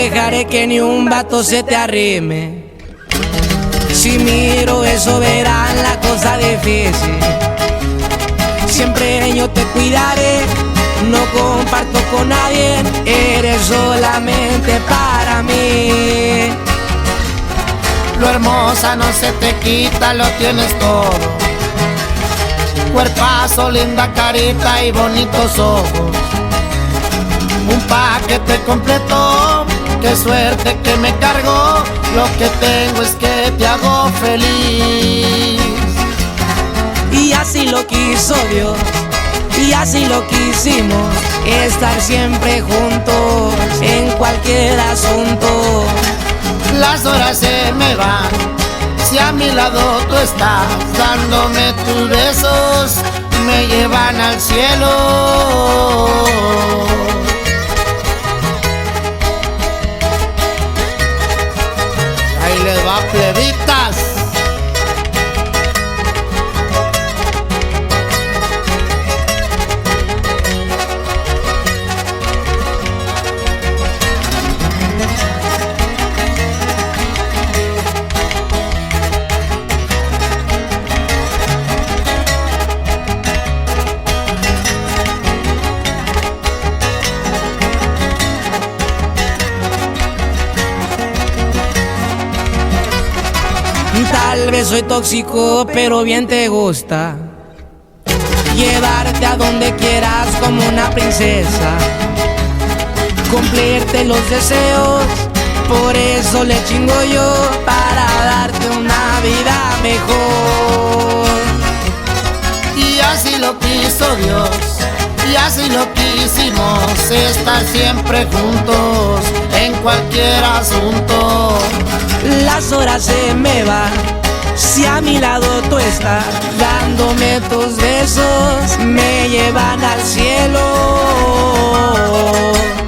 dejaré que ni un vato se te arrime. Si miro eso verán la cosa difícil. Siempre yo te cuidaré, no comparto con nadie, eres solamente para mí. Lo hermosa no se te quita, lo tienes todo. Cuerpazo, linda carita y bonitos ojos. Un paquete completo, qué suerte que me cargó. Lo que tengo es que te hago feliz. Y así lo quiso Dios, y así lo quisimos, estar siempre juntos en cualquier asunto. Las horas se me van, si a mi lado tú estás, dándome tus besos, me llevan al cielo. Ahí les va, plebitas. Tal vez soy tóxico, pero bien te gusta llevarte a donde quieras como una princesa, cumplirte los deseos, por eso le chingo yo, para darte una vida mejor. Y así lo quiso Dios, y así lo quisimos, estar siempre juntos en cualquier asunto. Las horas se me van, si a mi lado tú estás, dándome tus besos, me llevan al cielo.